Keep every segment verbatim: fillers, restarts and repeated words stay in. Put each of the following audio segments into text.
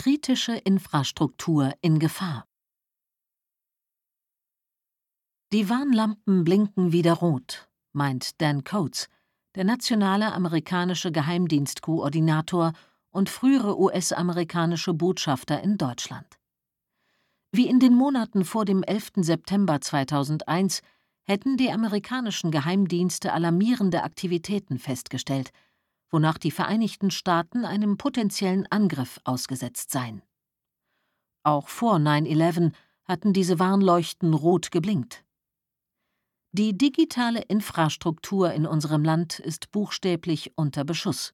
Kritische Infrastruktur in Gefahr. Die Warnlampen blinken wieder rot, meint Dan Coats, der nationale amerikanische Geheimdienstkoordinator und frühere U S-amerikanische Botschafter in Deutschland. Wie in den Monaten vor dem elften September zweitausendeins hätten die amerikanischen Geheimdienste alarmierende Aktivitäten festgestellt, wonach die Vereinigten Staaten einem potenziellen Angriff ausgesetzt seien. Auch vor neun elf hatten diese Warnleuchten rot geblinkt. Die digitale Infrastruktur in unserem Land ist buchstäblich unter Beschuss.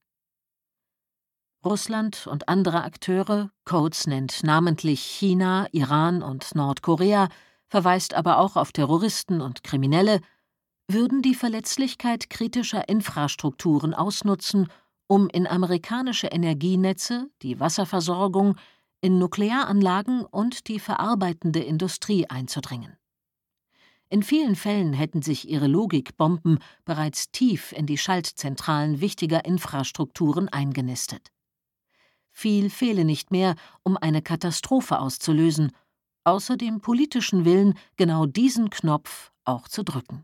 Russland und andere Akteure, Coats nennt namentlich China, Iran und Nordkorea, verweist aber auch auf Terroristen und Kriminelle, würden die Verletzlichkeit kritischer Infrastrukturen ausnutzen, um in amerikanische Energienetze, die Wasserversorgung, in Nuklearanlagen und die verarbeitende Industrie einzudringen. In vielen Fällen hätten sich ihre Logikbomben bereits tief in die Schaltzentralen wichtiger Infrastrukturen eingenistet. Viel fehle nicht mehr, um eine Katastrophe auszulösen, außer dem politischen Willen, genau diesen Knopf auch zu drücken.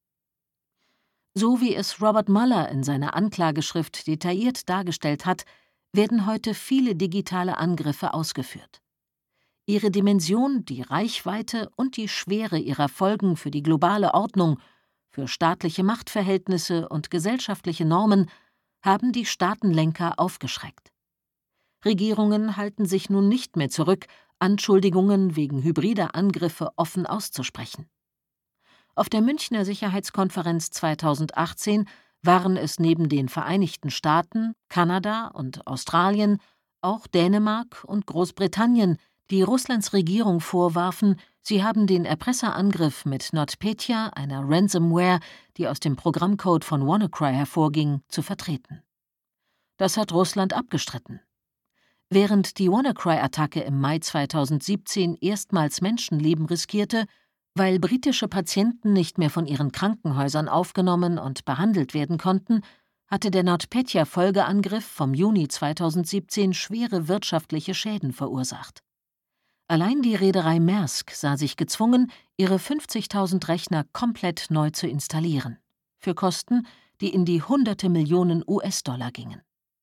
So wie es Robert Mueller in seiner Anklageschrift detailliert dargestellt hat, werden heute viele digitale Angriffe ausgeführt. Ihre Dimension, die Reichweite und die Schwere ihrer Folgen für die globale Ordnung, für staatliche Machtverhältnisse und gesellschaftliche Normen haben die Staatenlenker aufgeschreckt. Regierungen halten sich nun nicht mehr zurück, Anschuldigungen wegen hybrider Angriffe offen auszusprechen. Auf der Münchner Sicherheitskonferenz zweitausendachtzehn waren es neben den Vereinigten Staaten, Kanada und Australien auch Dänemark und Großbritannien, die Russlands Regierung vorwarfen, sie haben den Erpresserangriff mit NotPetya, einer Ransomware, die aus dem Programmcode von WannaCry hervorging, zu vertreten. Das hat Russland abgestritten. Während die WannaCry-Attacke im Mai zweitausendsiebzehn erstmals Menschenleben riskierte, weil britische Patienten nicht mehr von ihren Krankenhäusern aufgenommen und behandelt werden konnten, hatte der NotPetya-Folgeangriff vom Juni zweitausendsiebzehn schwere wirtschaftliche Schäden verursacht. Allein die Reederei Maersk sah sich gezwungen, ihre fünfzigtausend Rechner komplett neu zu installieren, für Kosten, die in die hunderte Millionen U S-Dollar gingen.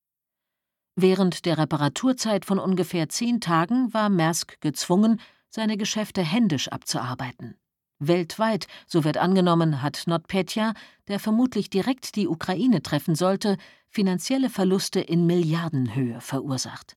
Während der Reparaturzeit von ungefähr zehn Tagen war Maersk gezwungen, seine Geschäfte händisch abzuarbeiten. Weltweit, so wird angenommen, hat NotPetya, der vermutlich direkt die Ukraine treffen sollte, finanzielle Verluste in Milliardenhöhe verursacht.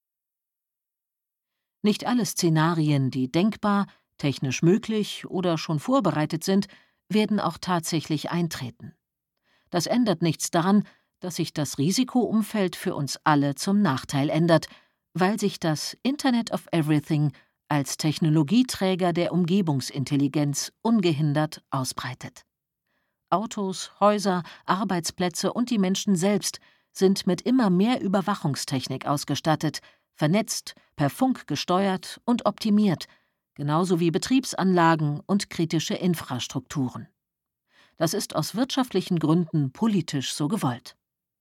Nicht alle Szenarien, die denkbar, technisch möglich oder schon vorbereitet sind, werden auch tatsächlich eintreten. Das ändert nichts daran, dass sich das Risikoumfeld für uns alle zum Nachteil ändert, weil sich das Internet of Everything als Technologieträger der Umgebungsintelligenz ungehindert ausbreitet. Autos, Häuser, Arbeitsplätze und die Menschen selbst sind mit immer mehr Überwachungstechnik ausgestattet, vernetzt, per Funk gesteuert und optimiert, genauso wie Betriebsanlagen und kritische Infrastrukturen. Das ist aus wirtschaftlichen Gründen politisch so gewollt.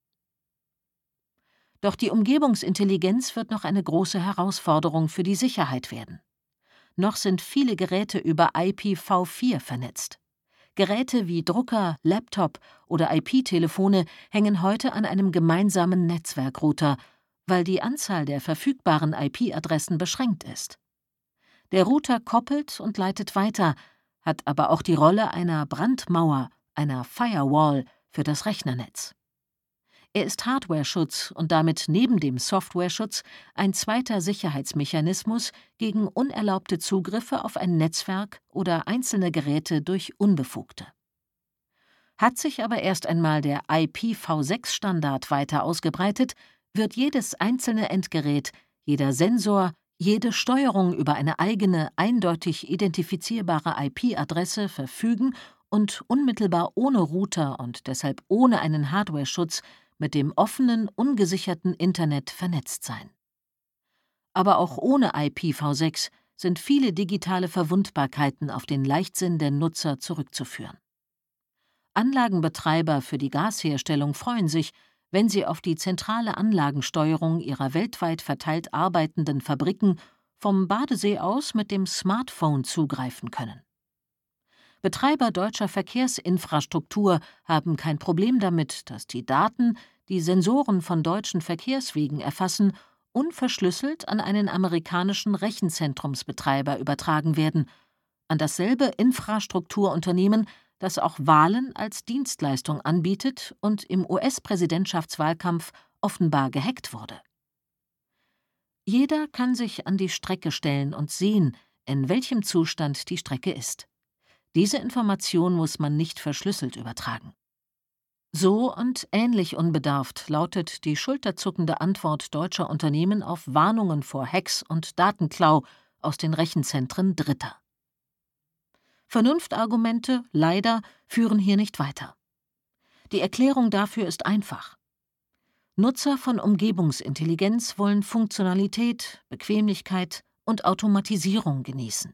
Doch die Umgebungsintelligenz wird noch eine große Herausforderung für die Sicherheit werden. Noch sind viele Geräte über I P v vier vernetzt. Geräte wie Drucker, Laptop oder I P-Telefone hängen heute an einem gemeinsamen Netzwerkrouter, weil die Anzahl der verfügbaren I P-Adressen beschränkt ist. Der Router koppelt und leitet weiter, hat aber auch die Rolle einer Brandmauer, einer Firewall für das Rechnernetz. Er ist Hardware-Schutz und damit neben dem Software-Schutz ein zweiter Sicherheitsmechanismus gegen unerlaubte Zugriffe auf ein Netzwerk oder einzelne Geräte durch Unbefugte. Hat sich aber erst einmal der I P v sechs Standard weiter ausgebreitet, wird jedes einzelne Endgerät, jeder Sensor, jede Steuerung über eine eigene, eindeutig identifizierbare I P-Adresse verfügen und unmittelbar ohne Router und deshalb ohne einen Hardware-Schutz mit dem offenen, ungesicherten Internet vernetzt sein. Aber auch ohne I P v sechs sind viele digitale Verwundbarkeiten auf den Leichtsinn der Nutzer zurückzuführen. Anlagenbetreiber für die Gasherstellung freuen sich, wenn sie auf die zentrale Anlagensteuerung ihrer weltweit verteilt arbeitenden Fabriken vom Badesee aus mit dem Smartphone zugreifen können. Betreiber deutscher Verkehrsinfrastruktur haben kein Problem damit, dass die Daten, die Sensoren von deutschen Verkehrswegen erfassen, unverschlüsselt an einen amerikanischen Rechenzentrumsbetreiber übertragen werden, an dasselbe Infrastrukturunternehmen, das auch Wahlen als Dienstleistung anbietet und im U S-Präsidentschaftswahlkampf offenbar gehackt wurde. Jeder kann sich an die Strecke stellen und sehen, in welchem Zustand die Strecke ist. Diese Information muss man nicht verschlüsselt übertragen. So und ähnlich unbedarft lautet die schulterzuckende Antwort deutscher Unternehmen auf Warnungen vor Hacks und Datenklau aus den Rechenzentren Dritter. Vernunftargumente, leider, führen hier nicht weiter. Die Erklärung dafür ist einfach. Nutzer von Umgebungsintelligenz wollen Funktionalität, Bequemlichkeit und Automatisierung genießen.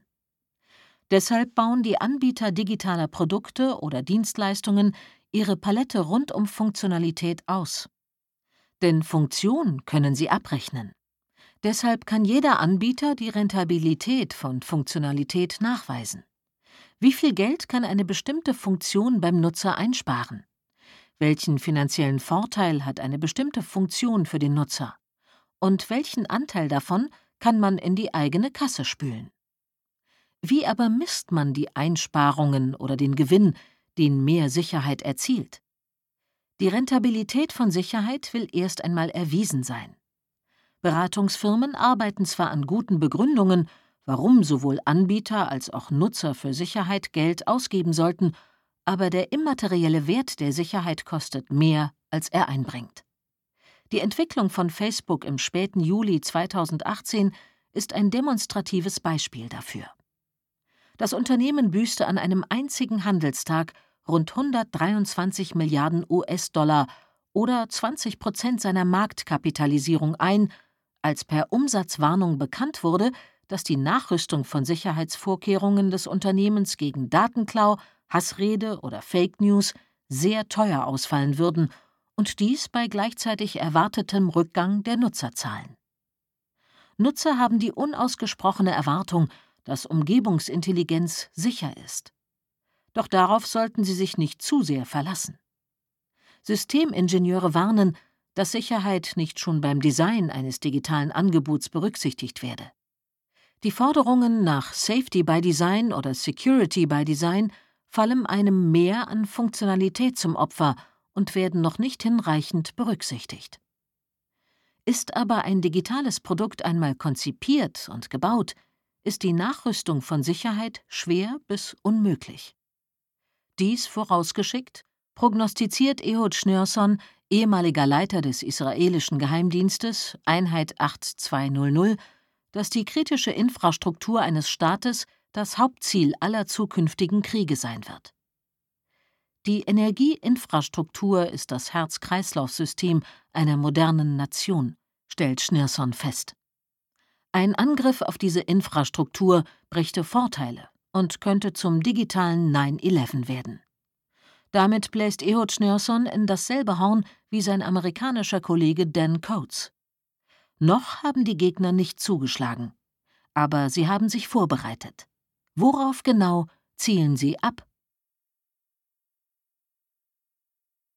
Deshalb bauen die Anbieter digitaler Produkte oder Dienstleistungen ihre Palette rund um Funktionalität aus. Denn Funktion können sie abrechnen. Deshalb kann jeder Anbieter die Rentabilität von Funktionalität nachweisen. Wie viel Geld kann eine bestimmte Funktion beim Nutzer einsparen? Welchen finanziellen Vorteil hat eine bestimmte Funktion für den Nutzer? Und welchen Anteil davon kann man in die eigene Kasse spülen? Wie aber misst man die Einsparungen oder den Gewinn, den mehr Sicherheit erzielt? Die Rentabilität von Sicherheit will erst einmal erwiesen sein. Beratungsfirmen arbeiten zwar an guten Begründungen, warum sowohl Anbieter als auch Nutzer für Sicherheit Geld ausgeben sollten, aber der immaterielle Wert der Sicherheit kostet mehr, als er einbringt. Die Entwicklung von Facebook im späten Juli zweitausendachtzehn ist ein demonstratives Beispiel dafür. Das Unternehmen büßte an einem einzigen Handelstag rund hundertdreiundzwanzig Milliarden U S-Dollar oder zwanzig Prozent seiner Marktkapitalisierung ein, als per Umsatzwarnung bekannt wurde, dass die Nachrüstung von Sicherheitsvorkehrungen des Unternehmens gegen Datenklau, Hassrede oder Fake News sehr teuer ausfallen würden und dies bei gleichzeitig erwartetem Rückgang der Nutzerzahlen. Nutzer haben die unausgesprochene Erwartung, dass Umgebungsintelligenz sicher ist. Doch darauf sollten sie sich nicht zu sehr verlassen. Systemingenieure warnen, dass Sicherheit nicht schon beim Design eines digitalen Angebots berücksichtigt werde. Die Forderungen nach Safety by Design oder Security by Design fallen einem Mehr an Funktionalität zum Opfer und werden noch nicht hinreichend berücksichtigt. Ist aber ein digitales Produkt einmal konzipiert und gebaut, ist die Nachrüstung von Sicherheit schwer bis unmöglich. Dies vorausgeschickt, prognostiziert Ehud Schneerson, ehemaliger Leiter des israelischen Geheimdienstes, Einheit achtundzwanzig, dass die kritische Infrastruktur eines Staates das Hauptziel aller zukünftigen Kriege sein wird. Die Energieinfrastruktur ist das Herz-Kreislauf-System einer modernen Nation, stellt Schneerson fest. Ein Angriff auf diese Infrastruktur brächte Vorteile und könnte zum digitalen neun elf werden. Damit bläst Ehud Schneerson in dasselbe Horn wie sein amerikanischer Kollege Dan Coats. Noch haben die Gegner nicht zugeschlagen, aber sie haben sich vorbereitet. Worauf genau zielen sie ab?